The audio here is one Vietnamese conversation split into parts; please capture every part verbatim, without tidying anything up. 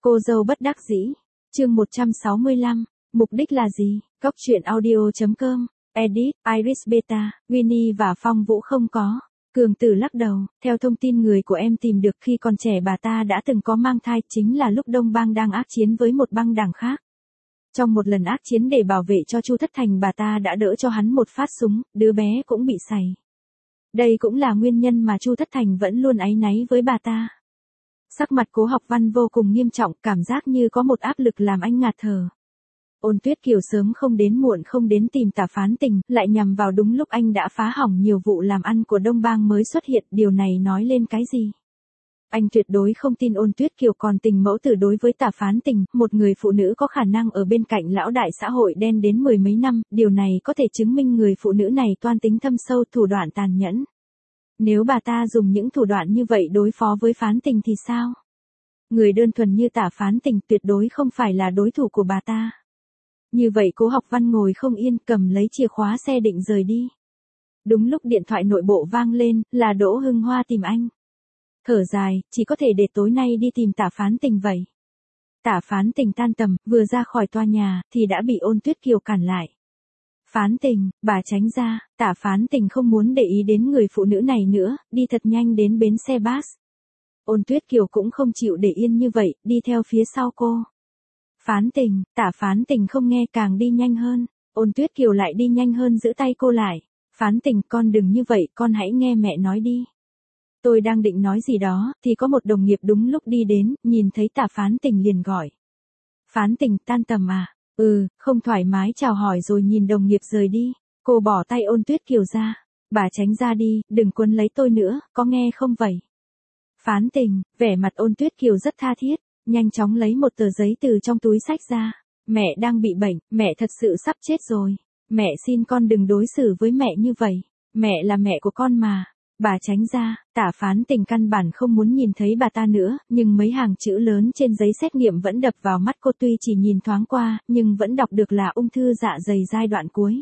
Cô dâu bất đắc dĩ. Chương một trăm sáu mươi lăm. Mục đích là gì? Cóc truyện audio chấm com. Edit, Iris Beta, Winnie và Phong Vũ không có. Cường Tử lắc đầu, theo thông tin người của em tìm được khi còn trẻ bà ta đã từng có mang thai, chính là lúc Đông Bang đang ác chiến với một băng đảng khác. Trong một lần ác chiến để bảo vệ cho Chu Thất Thành, bà ta đã đỡ cho hắn một phát súng, đứa bé cũng bị sảy. Đây cũng là nguyên nhân mà Chu Thất Thành vẫn luôn áy náy với bà ta. Sắc mặt Cố Học Văn vô cùng nghiêm trọng, cảm giác như có một áp lực làm anh ngạt thở. Ôn Tuyết Kiều sớm không đến muộn không đến tìm Tả Phán Tình, lại nhằm vào đúng lúc anh đã phá hỏng nhiều vụ làm ăn của Đông Bang mới xuất hiện, điều này nói lên cái gì? Anh tuyệt đối không tin Ôn Tuyết Kiều còn tình mẫu tử đối với Tả Phán Tình, một người phụ nữ có khả năng ở bên cạnh lão đại xã hội đen đến mười mấy năm, điều này có thể chứng minh người phụ nữ này toan tính thâm sâu, thủ đoạn tàn nhẫn. Nếu bà ta dùng những thủ đoạn như vậy đối phó với Phán Tình thì sao? Người đơn thuần như Tả Phán Tình tuyệt đối không phải là đối thủ của bà ta. Như vậy Cố Học Văn ngồi không yên, cầm lấy chìa khóa xe định rời đi. Đúng lúc điện thoại nội bộ vang lên, là Đỗ Hưng Hoa tìm anh. Thở dài, chỉ có thể để tối nay đi tìm Tả Phán Tình vậy. Tả Phán Tình tan tầm, vừa ra khỏi tòa nhà, thì đã bị Ôn Tuyết Kiều cản lại. Phán Tình, bà tránh ra. Tả Phán Tình không muốn để ý đến người phụ nữ này nữa, đi thật nhanh đến bến xe bus. Ôn Tuyết Kiều cũng không chịu để yên như vậy, đi theo phía sau cô. Phán Tình, Tả Phán Tình không nghe, càng đi nhanh hơn. Ôn Tuyết Kiều lại đi nhanh hơn, giữ tay cô lại. Phán Tình, con đừng như vậy, con hãy nghe mẹ nói đi. Tôi đang định nói gì đó, thì có một đồng nghiệp đúng lúc đi đến, nhìn thấy Tả Phán Tình liền gọi. Phán Tình, tan tầm à? Ừ, không thoải mái chào hỏi rồi nhìn đồng nghiệp rời đi. Cô bỏ tay Ôn Tuyết Kiều ra. Bà tránh ra đi, đừng quấn lấy tôi nữa, có nghe không vậy? Phán Tình, vẻ mặt Ôn Tuyết Kiều rất tha thiết, nhanh chóng lấy một tờ giấy từ trong túi xách ra. Mẹ đang bị bệnh, mẹ thật sự sắp chết rồi. Mẹ xin con đừng đối xử với mẹ như vậy. Mẹ là mẹ của con mà. Bà tránh ra. Tả Phán Tình căn bản không muốn nhìn thấy bà ta nữa, nhưng mấy hàng chữ lớn trên giấy xét nghiệm vẫn đập vào mắt cô, tuy chỉ nhìn thoáng qua, nhưng vẫn đọc được là ung thư dạ dày giai đoạn cuối.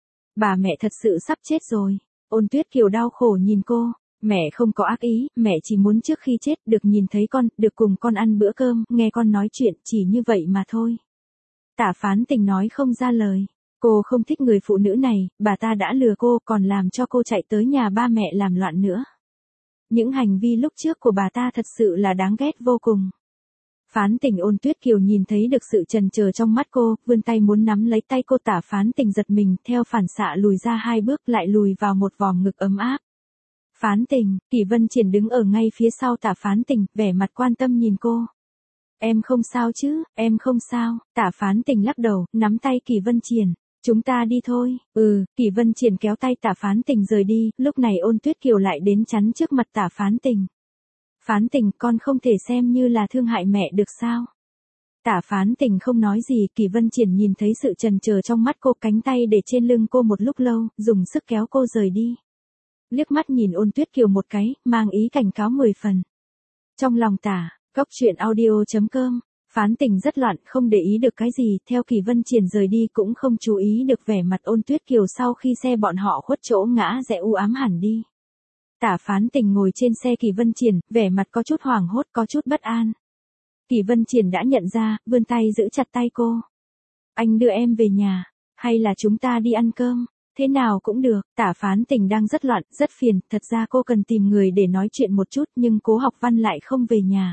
Bà mẹ thật sự sắp chết rồi. Ôn Tuyết Kiều đau khổ nhìn cô. Mẹ không có ác ý, mẹ chỉ muốn trước khi chết được nhìn thấy con, được cùng con ăn bữa cơm, nghe con nói chuyện, chỉ như vậy mà thôi. Tả Phán Tình nói không ra lời. Cô không thích người phụ nữ này, bà ta đã lừa cô, còn làm cho cô chạy tới nhà ba mẹ làm loạn nữa. Những hành vi lúc trước của bà ta thật sự là đáng ghét vô cùng. Phán Tình, Ôn Tuyết Kiều nhìn thấy được sự chần chờ trong mắt cô, vươn tay muốn nắm lấy tay cô. Tả Phán Tình giật mình, theo phản xạ lùi ra hai bước, lại lùi vào một vòng ngực ấm áp. Phán Tình, Kỷ Vân Triển đứng ở ngay phía sau Tả Phán Tình, vẻ mặt quan tâm nhìn cô. Em không sao chứ, em không sao. Tả Phán Tình lắc đầu, nắm tay Kỷ Vân Triển. Chúng ta đi thôi. Ừ, Kỷ Vân Triển kéo tay Tả Phán Tình rời đi, lúc này Ôn Tuyết Kiều lại đến chắn trước mặt Tả Phán Tình. Phán Tình, con không thể xem như là thương hại mẹ được sao? Tả Phán Tình không nói gì, Kỷ Vân Triển nhìn thấy sự chần chờ trong mắt cô, cánh tay để trên lưng cô một lúc lâu, dùng sức kéo cô rời đi. Liếc mắt nhìn Ôn Tuyết Kiều một cái, mang ý cảnh cáo mười phần. Trong lòng Tả, Cóc truyện audio chấm com, Phán Tình rất loạn, không để ý được cái gì, theo Kỷ Vân Triển rời đi cũng không chú ý được vẻ mặt Ôn Tuyết Kiều sau khi xe bọn họ khuất chỗ ngã rẽ u ám hẳn đi. Tả Phán Tình ngồi trên xe Kỷ Vân Triển, vẻ mặt có chút hoảng hốt, có chút bất an. Kỷ Vân Triển đã nhận ra, vươn tay giữ chặt tay cô. Anh đưa em về nhà, hay là chúng ta đi ăn cơm? Thế nào cũng được. Tả Phán Tình đang rất loạn, rất phiền, thật ra cô cần tìm người để nói chuyện một chút, nhưng Cố Học Văn lại không về nhà.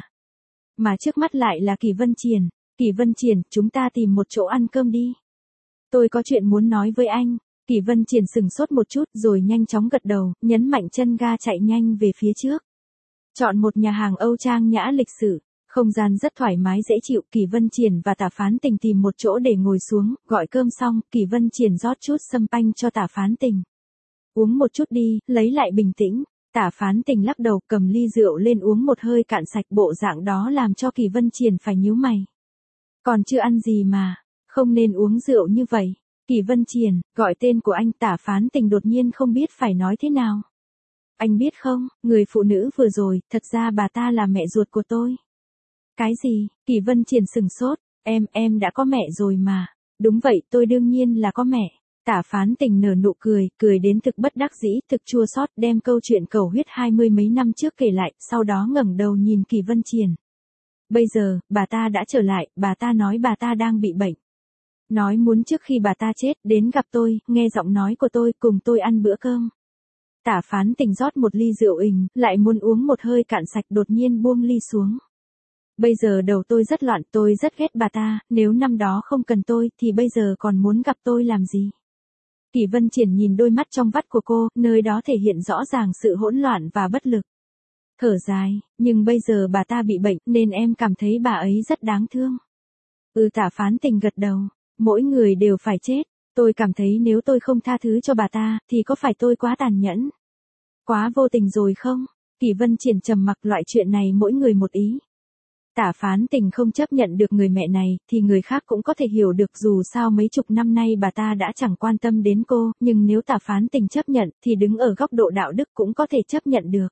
Mà trước mắt lại là Kỷ Vân Triển. Kỷ Vân Triển, chúng ta tìm một chỗ ăn cơm đi. Tôi có chuyện muốn nói với anh. Kỷ Vân Triển sừng sốt một chút rồi nhanh chóng gật đầu, nhấn mạnh chân ga chạy nhanh về phía trước. Chọn một nhà hàng Âu trang nhã lịch sự. Không gian rất thoải mái dễ chịu, Kỷ Vân Triển và Tả Phán Tình tìm một chỗ để ngồi xuống, gọi cơm xong, Kỷ Vân Triển rót chút sâm panh cho Tả Phán Tình. Uống một chút đi, lấy lại bình tĩnh. Tả Phán Tình lắc đầu, cầm ly rượu lên uống một hơi cạn sạch, bộ dạng đó làm cho Kỷ Vân Triển phải nhíu mày. Còn chưa ăn gì mà, không nên uống rượu như vậy. Kỷ Vân Triển, gọi tên của anh. Tả Phán Tình đột nhiên không biết phải nói thế nào. Anh biết không, người phụ nữ vừa rồi, thật ra bà ta là mẹ ruột của tôi. Cái gì? Kỷ Vân Triển sừng sốt. Em, em đã có mẹ rồi mà. Đúng vậy, tôi đương nhiên là có mẹ. Tả Phán Tình nở nụ cười, cười đến thực bất đắc dĩ, thực chua xót, đem câu chuyện cầu huyết hai mươi mấy năm trước kể lại, sau đó ngẩng đầu nhìn Kỷ Vân Triển. Bây giờ, bà ta đã trở lại, bà ta nói bà ta đang bị bệnh. Nói muốn trước khi bà ta chết, đến gặp tôi, nghe giọng nói của tôi, cùng tôi ăn bữa cơm. Tả Phán Tình rót một ly rượu ình, lại muốn uống một hơi cạn sạch, đột nhiên buông ly xuống. Bây giờ đầu tôi rất loạn, tôi rất ghét bà ta, nếu năm đó không cần tôi, thì bây giờ còn muốn gặp tôi làm gì? Kỷ Vân Triển nhìn đôi mắt trong vắt của cô, nơi đó thể hiện rõ ràng sự hỗn loạn và bất lực. Thở dài, nhưng bây giờ bà ta bị bệnh, nên em cảm thấy bà ấy rất đáng thương. Ừ, Tả Phán Tình gật đầu, mỗi người đều phải chết. Tôi cảm thấy nếu tôi không tha thứ cho bà ta, thì có phải tôi quá tàn nhẫn? Quá vô tình rồi không? Kỷ Vân Triển trầm mặc, loại chuyện này mỗi người một ý. Tả Phán Tình không chấp nhận được người mẹ này, thì người khác cũng có thể hiểu được, dù sao mấy chục năm nay bà ta đã chẳng quan tâm đến cô, nhưng nếu Tả Phán Tình chấp nhận, thì đứng ở góc độ đạo đức cũng có thể chấp nhận được.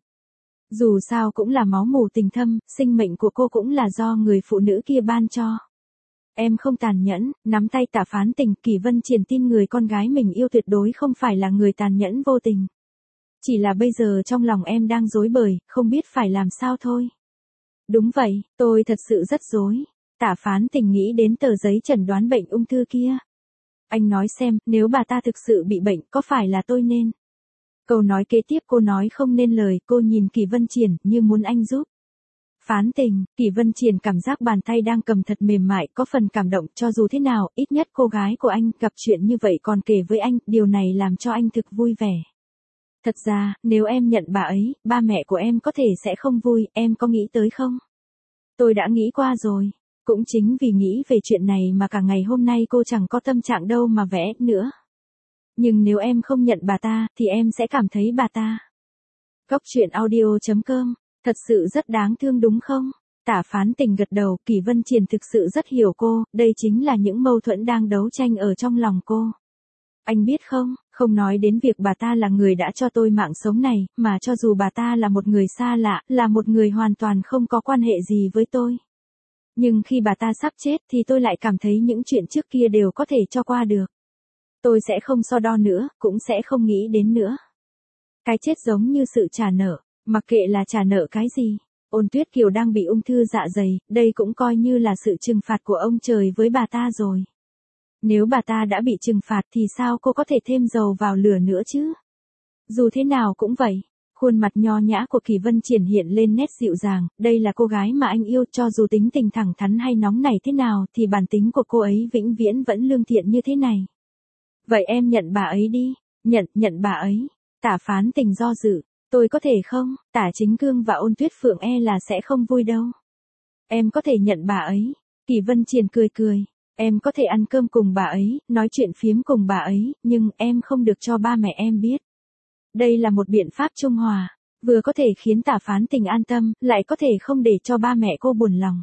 Dù sao cũng là máu mủ tình thâm, sinh mệnh của cô cũng là do người phụ nữ kia ban cho. Em không tàn nhẫn, nắm tay Tả Phán Tình, Kỷ Vân Triển tin người con gái mình yêu tuyệt đối không phải là người tàn nhẫn vô tình. Chỉ là bây giờ trong lòng em đang rối bời, không biết phải làm sao thôi. Đúng vậy, tôi thật sự rất rối. Tả Phán Tình nghĩ đến tờ giấy chẩn đoán bệnh ung thư kia. Anh nói xem, nếu bà ta thực sự bị bệnh, có phải là tôi nên? Câu nói kế tiếp cô nói không nên lời, cô nhìn Kỷ Vân Triển như muốn anh giúp. Phán Tình, Kỷ Vân Triển cảm giác bàn tay đang cầm thật mềm mại, có phần cảm động, cho dù thế nào, ít nhất cô gái của anh gặp chuyện như vậy còn kể với anh, điều này làm cho anh thực vui vẻ. Thật ra, nếu em nhận bà ấy, ba mẹ của em có thể sẽ không vui, em có nghĩ tới không? Tôi đã nghĩ qua rồi. Cũng chính vì nghĩ về chuyện này mà cả ngày hôm nay cô chẳng có tâm trạng đâu mà vẽ nữa. Nhưng nếu em không nhận bà ta, thì em sẽ cảm thấy bà ta. Góc truyện audio chấm com, thật sự rất đáng thương đúng không? Tả Phán Tình gật đầu, Kỷ Vân Triển thực sự rất hiểu cô, đây chính là những mâu thuẫn đang đấu tranh ở trong lòng cô. Anh biết không, không nói đến việc bà ta là người đã cho tôi mạng sống này, mà cho dù bà ta là một người xa lạ, là một người hoàn toàn không có quan hệ gì với tôi. Nhưng khi bà ta sắp chết thì tôi lại cảm thấy những chuyện trước kia đều có thể cho qua được. Tôi sẽ không so đo nữa, cũng sẽ không nghĩ đến nữa. Cái chết giống như sự trả nợ, mặc kệ là trả nợ cái gì. Ôn Tuyết Kiều đang bị ung thư dạ dày, đây cũng coi như là sự trừng phạt của ông trời với bà ta rồi. Nếu bà ta đã bị trừng phạt thì sao cô có thể thêm dầu vào lửa nữa chứ? Dù thế nào cũng vậy. Khuôn mặt nho nhã của Kỷ Vân Triển hiện lên nét dịu dàng, đây là cô gái mà anh yêu, cho dù tính tình thẳng thắn hay nóng nảy thế nào thì bản tính của cô ấy vĩnh viễn vẫn lương thiện như thế này. Vậy em nhận bà ấy đi, nhận, nhận bà ấy. Tả Phán Tình do dự, tôi có thể không, Tả Chính Cương và Ôn Tuyết Phượng e là sẽ không vui đâu. Em có thể nhận bà ấy. Kỷ Vân Triển cười cười. Em có thể ăn cơm cùng bà ấy, nói chuyện phiếm cùng bà ấy, nhưng em không được cho ba mẹ em biết. Đây là một biện pháp trung hòa, vừa có thể khiến Tả Phán Tình an tâm, lại có thể không để cho ba mẹ cô buồn lòng.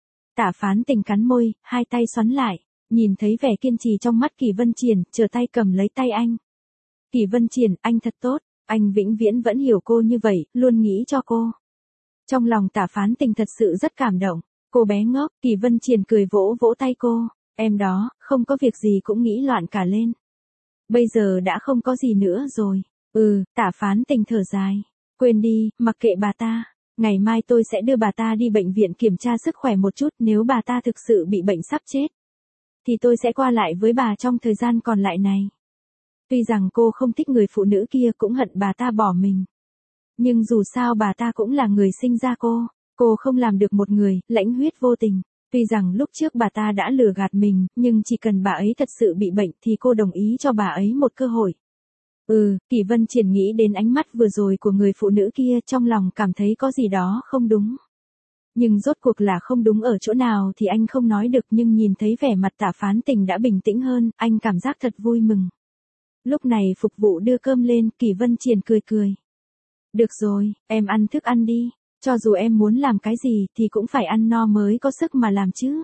Tả Phán Tình cắn môi, hai tay xoắn lại, nhìn thấy vẻ kiên trì trong mắt Kỷ Vân Triển, trở tay cầm lấy tay anh. Kỷ Vân Triển, anh thật tốt, anh vĩnh viễn vẫn hiểu cô như vậy, luôn nghĩ cho cô. Trong lòng Tả Phán Tình thật sự rất cảm động, cô bé ngốc, Kỷ Vân Triển cười vỗ vỗ tay cô. Em đó, không có việc gì cũng nghĩ loạn cả lên. Bây giờ đã không có gì nữa rồi. Ừ, Tả Phán Tình thở dài. Quên đi, mặc kệ bà ta. Ngày mai tôi sẽ đưa bà ta đi bệnh viện kiểm tra sức khỏe một chút, nếu bà ta thực sự bị bệnh sắp chết. Thì tôi sẽ qua lại với bà trong thời gian còn lại này. Tuy rằng cô không thích người phụ nữ kia, cũng hận bà ta bỏ mình. Nhưng dù sao bà ta cũng là người sinh ra cô. Cô không làm được một người, lãnh huyết vô tình. Tuy rằng lúc trước bà ta đã lừa gạt mình, nhưng chỉ cần bà ấy thật sự bị bệnh thì cô đồng ý cho bà ấy một cơ hội. Ừ, Kỷ Vân Triển nghĩ đến ánh mắt vừa rồi của người phụ nữ kia, trong lòng cảm thấy có gì đó không đúng. Nhưng rốt cuộc là không đúng ở chỗ nào thì anh không nói được, nhưng nhìn thấy vẻ mặt Tả Phán Tình đã bình tĩnh hơn, anh cảm giác thật vui mừng. Lúc này phục vụ đưa cơm lên, Kỷ Vân Triển cười cười. Được rồi, em ăn thức ăn đi. Cho dù em muốn làm cái gì thì cũng phải ăn no mới có sức mà làm chứ.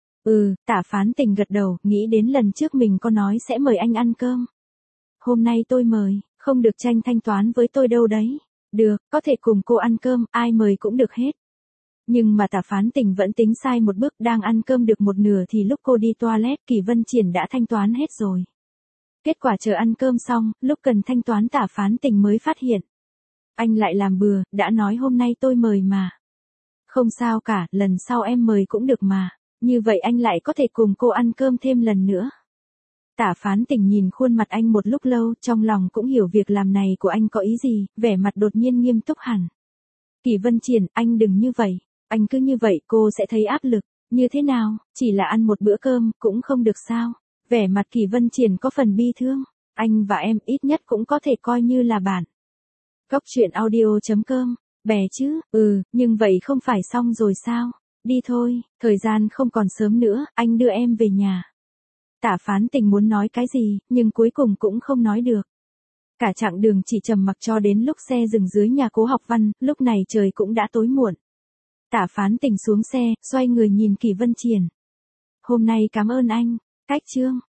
Ừ, Tả Phán Tình gật đầu, nghĩ đến lần trước mình có nói sẽ mời anh ăn cơm. Hôm nay tôi mời, không được tranh thanh toán với tôi đâu đấy. Được, có thể cùng cô ăn cơm, ai mời cũng được hết. Nhưng mà Tả Phán Tình vẫn tính sai một bước, đang ăn cơm được một nửa thì lúc cô đi toilet, Kỷ Vân Triển đã thanh toán hết rồi. Kết quả chờ ăn cơm xong, lúc cần thanh toán Tả Phán Tình mới phát hiện. Anh lại làm bừa, đã nói hôm nay tôi mời mà. Không sao cả, lần sau em mời cũng được mà. Như vậy anh lại có thể cùng cô ăn cơm thêm lần nữa. Tả Phán Tình nhìn khuôn mặt anh một lúc lâu, trong lòng cũng hiểu việc làm này của anh có ý gì, vẻ mặt đột nhiên nghiêm túc hẳn. Kỳ Vân Triển, anh đừng như vậy. Anh cứ như vậy cô sẽ thấy áp lực. Như thế nào, chỉ là ăn một bữa cơm, cũng không được sao. Vẻ mặt Kỳ Vân Triển có phần bi thương. Anh và em ít nhất cũng có thể coi như là bạn. Cốc truyện audio chấm com, bè chứ, ừ, nhưng vậy không phải xong rồi sao? Đi thôi, thời gian không còn sớm nữa, anh đưa em về nhà. Tả Phán Tình muốn nói cái gì, nhưng cuối cùng cũng không nói được. Cả chặng đường chỉ trầm mặc cho đến lúc xe dừng dưới nhà Cố Học Văn, lúc này trời cũng đã tối muộn. Tả Phán Tình xuống xe, xoay người nhìn Kỳ Vân Triển. Hôm nay cảm ơn anh, cách chương.